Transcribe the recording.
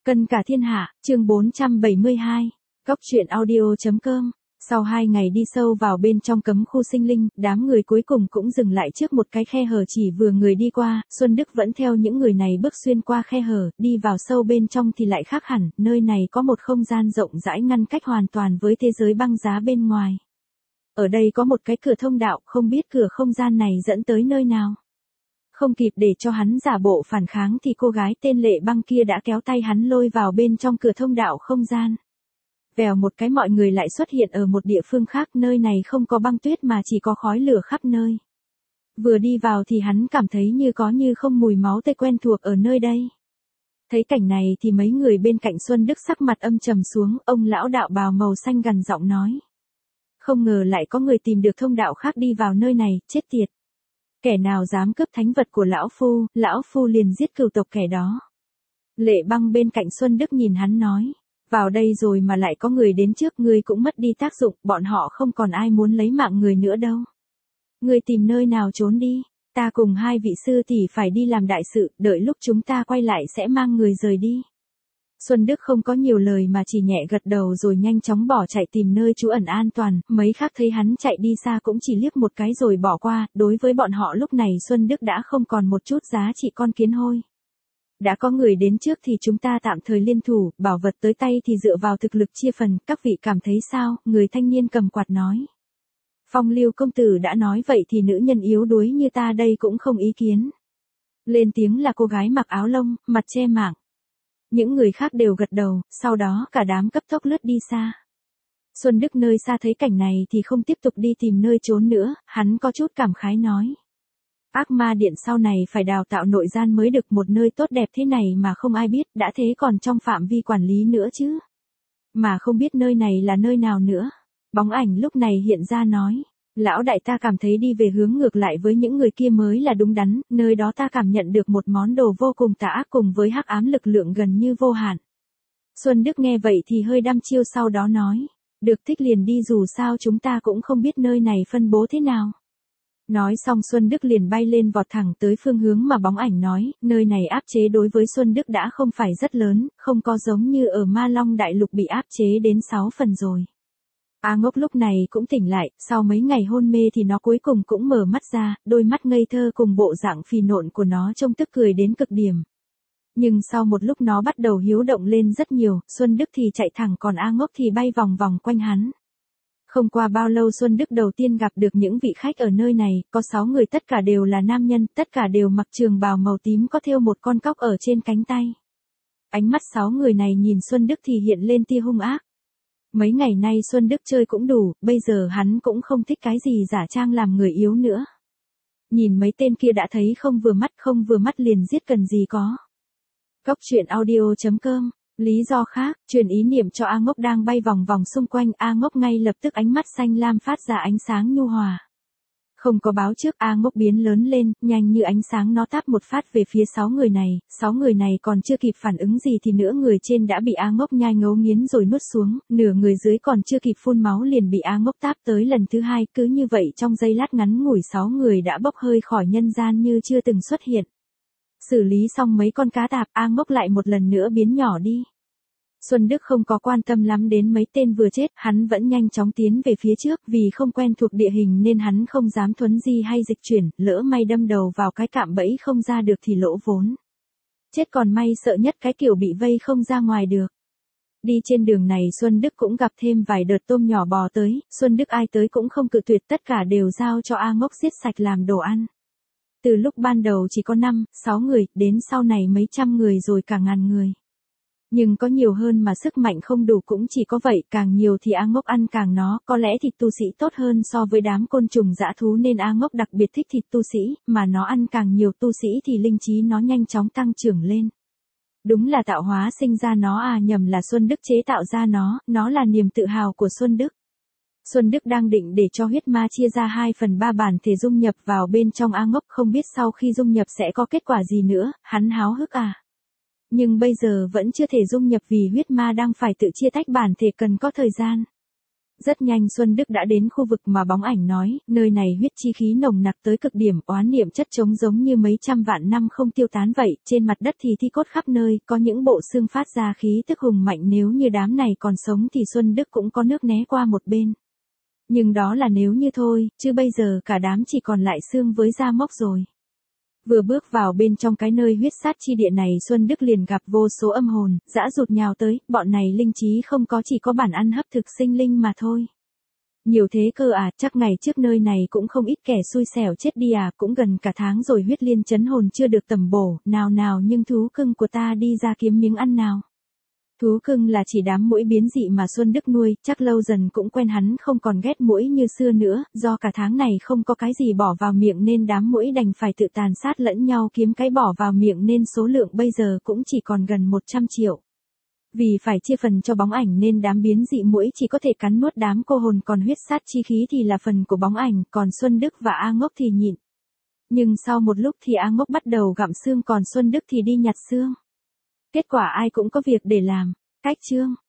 Cân cả thiên hạ, chương 472. Góc truyện audio.com. Sau 2 ngày đi sâu vào bên trong cấm khu sinh linh, đám người cuối cùng cũng dừng lại trước một cái khe hở chỉ vừa người đi qua, Xuân Đức vẫn theo những người này bước xuyên qua khe hở, đi vào sâu bên trong thì lại khác hẳn, nơi này có một không gian rộng rãi ngăn cách hoàn toàn với thế giới băng giá bên ngoài. Ở đây có một cái cửa thông đạo, không biết cửa không gian này dẫn tới nơi nào. Không kịp để cho hắn giả bộ phản kháng thì cô gái tên Lệ Băng kia đã kéo tay hắn lôi vào bên trong cửa thông đạo không gian. Vèo một cái mọi người lại xuất hiện ở một địa phương khác, nơi này không có băng tuyết mà chỉ có khói lửa khắp nơi. Vừa đi vào thì hắn cảm thấy như có như không mùi máu tươi quen thuộc ở nơi đây. Thấy cảnh này thì mấy người bên cạnh Xuân Đức sắc mặt âm trầm xuống, ông lão đạo bào màu xanh gằn giọng nói. Không ngờ lại có người tìm được thông đạo khác đi vào nơi này, chết tiệt. Kẻ nào dám cướp thánh vật của lão phu liền giết cửu tộc kẻ đó. Lệ Băng bên cạnh Xuân Đức nhìn hắn nói. Vào đây rồi mà lại có người đến trước, ngươi cũng mất đi tác dụng, bọn họ không còn ai muốn lấy mạng người nữa đâu. Ngươi tìm nơi nào trốn đi, ta cùng 2 vị sư tỷ phải đi làm đại sự, đợi lúc chúng ta quay lại sẽ mang người rời đi. Xuân Đức không có nhiều lời mà chỉ nhẹ gật đầu rồi nhanh chóng bỏ chạy tìm nơi trú ẩn an toàn, mấy khác thấy hắn chạy đi xa cũng chỉ liếc một cái rồi bỏ qua, đối với bọn họ lúc này Xuân Đức đã không còn một chút giá trị con kiến hôi. Đã có người đến trước thì chúng ta tạm thời liên thủ, bảo vật tới tay thì dựa vào thực lực chia phần, các vị cảm thấy sao? Người thanh niên cầm quạt nói. Phong Lưu công tử đã nói vậy thì nữ nhân yếu đuối như ta đây cũng không ý kiến. Lên tiếng là cô gái mặc áo lông, mặt che mạng. Những người khác đều gật đầu, sau đó cả đám cấp tốc lướt đi xa. Xuân Đức nơi xa thấy cảnh này thì không tiếp tục đi tìm nơi trốn nữa, hắn có chút cảm khái nói. Ác ma điện sau này phải đào tạo nội gian mới được, một nơi tốt đẹp thế này mà không ai biết, đã thế còn trong phạm vi quản lý nữa chứ. Mà không biết nơi này là nơi nào nữa. Bóng ảnh lúc này hiện ra nói. Lão đại, ta cảm thấy đi về hướng ngược lại với những người kia mới là đúng đắn, nơi đó ta cảm nhận được một món đồ vô cùng tà ác cùng với hắc ám lực lượng gần như vô hạn. Xuân Đức nghe vậy thì hơi đăm chiêu, sau đó nói. Được, thích liền đi, dù sao chúng ta cũng không biết nơi này phân bố thế nào. Nói xong Xuân Đức liền bay lên vọt thẳng tới phương hướng mà bóng ảnh nói, nơi này áp chế đối với Xuân Đức đã không phải rất lớn, không có giống như ở Ma Long Đại Lục bị áp chế đến 6 phần rồi. A Ngốc lúc này cũng tỉnh lại, sau mấy ngày hôn mê thì nó cuối cùng cũng mở mắt ra, đôi mắt ngây thơ cùng bộ dạng phì nộn của nó trông tức cười đến cực điểm. Nhưng sau một lúc nó bắt đầu hiếu động lên rất nhiều, Xuân Đức thì chạy thẳng còn A Ngốc thì bay vòng vòng quanh hắn. Không qua bao lâu Xuân Đức đầu tiên gặp được những vị khách ở nơi này, có 6 người tất cả đều là nam nhân, tất cả đều mặc trường bào màu tím có thêu một con cóc ở trên cánh tay. Ánh mắt 6 người này nhìn Xuân Đức thì hiện lên tia hung ác. Mấy ngày nay Xuân Đức chơi cũng đủ, bây giờ hắn cũng không thích cái gì giả trang làm người yếu nữa. Nhìn mấy tên kia đã thấy không vừa mắt liền giết cần gì có. Góc truyện audio.com. Lý do khác, truyền ý niệm cho A Ngốc đang bay vòng vòng xung quanh, A Ngốc ngay lập tức ánh mắt xanh lam phát ra ánh sáng nhu hòa. Không có báo trước, A Ngốc biến lớn lên, nhanh như ánh sáng nó táp một phát về phía 6 người này, 6 người này còn chưa kịp phản ứng gì thì nửa người trên đã bị A Ngốc nhai ngấu nghiến rồi nuốt xuống, nửa người dưới còn chưa kịp phun máu liền bị A Ngốc táp tới lần thứ 2, cứ như vậy trong giây lát ngắn ngủi 6 người đã bốc hơi khỏi nhân gian như chưa từng xuất hiện. Xử lý xong mấy con cá tạp, A Ngốc lại một lần nữa biến nhỏ đi. Xuân Đức không có quan tâm lắm đến mấy tên vừa chết, hắn vẫn nhanh chóng tiến về phía trước, vì không quen thuộc địa hình nên hắn không dám thuấn di hay dịch chuyển, lỡ may đâm đầu vào cái cạm bẫy không ra được thì lỗ vốn. Chết còn may, sợ nhất cái kiểu bị vây không ra ngoài được. Đi trên đường này Xuân Đức cũng gặp thêm vài đợt tôm nhỏ bò tới, Xuân Đức ai tới cũng không cự tuyệt, tất cả đều giao cho A Ngốc giết sạch làm đồ ăn. Từ lúc ban đầu chỉ có 5, 6 người, đến sau này mấy trăm người rồi cả ngàn người. Nhưng có nhiều hơn mà sức mạnh không đủ cũng chỉ có vậy, càng nhiều thì A Ngốc ăn càng nó, có lẽ thịt tu sĩ tốt hơn so với đám côn trùng dã thú nên A Ngốc đặc biệt thích thịt tu sĩ, mà nó ăn càng nhiều tu sĩ thì linh trí nó nhanh chóng tăng trưởng lên. Đúng là tạo hóa sinh ra nó à, nhầm là Xuân Đức chế tạo ra nó là niềm tự hào của Xuân Đức. Xuân Đức đang định để cho huyết ma chia ra 2/3 bản thể dung nhập vào bên trong A Ngốc, không biết sau khi dung nhập sẽ có kết quả gì nữa, hắn háo hức à. Nhưng bây giờ vẫn chưa thể dung nhập vì huyết ma đang phải tự chia tách bản thể cần có thời gian. Rất nhanh Xuân Đức đã đến khu vực mà bóng ảnh nói, nơi này huyết chi khí nồng nặc tới cực điểm, oán niệm chất trống giống như mấy trăm vạn năm không tiêu tán vậy, trên mặt đất thì thi cốt khắp nơi, có những bộ xương phát ra khí tức hùng mạnh, nếu như đám này còn sống thì Xuân Đức cũng có nước né qua một bên. Nhưng đó là nếu như thôi, chứ bây giờ cả đám chỉ còn lại xương với da mốc rồi. Vừa bước vào bên trong cái nơi huyết sát chi địa này, Xuân Đức liền gặp vô số âm hồn, dã rụt nhào tới, bọn này linh trí không có, chỉ có bản ăn hấp thực sinh linh mà thôi. Nhiều thế cơ à, chắc ngày trước nơi này cũng không ít kẻ xui xẻo chết đi à, cũng gần cả tháng rồi huyết liên chấn hồn chưa được tầm bổ, nào nào nhưng thú cưng của ta đi ra kiếm miếng ăn nào. Thú cưng là chỉ đám muỗi biến dị mà Xuân Đức nuôi, chắc lâu dần cũng quen, hắn không còn ghét muỗi như xưa nữa, do cả tháng này không có cái gì bỏ vào miệng nên đám muỗi đành phải tự tàn sát lẫn nhau kiếm cái bỏ vào miệng, nên số lượng bây giờ cũng chỉ còn gần 100 triệu. Vì phải chia phần cho bóng ảnh nên đám biến dị muỗi chỉ có thể cắn nuốt đám cô hồn, còn huyết sát chi khí thì là phần của bóng ảnh, còn Xuân Đức và A Ngốc thì nhịn. Nhưng sau một lúc thì A Ngốc bắt đầu gặm xương, còn Xuân Đức thì đi nhặt xương. Kết quả ai cũng có việc để làm. Cách chương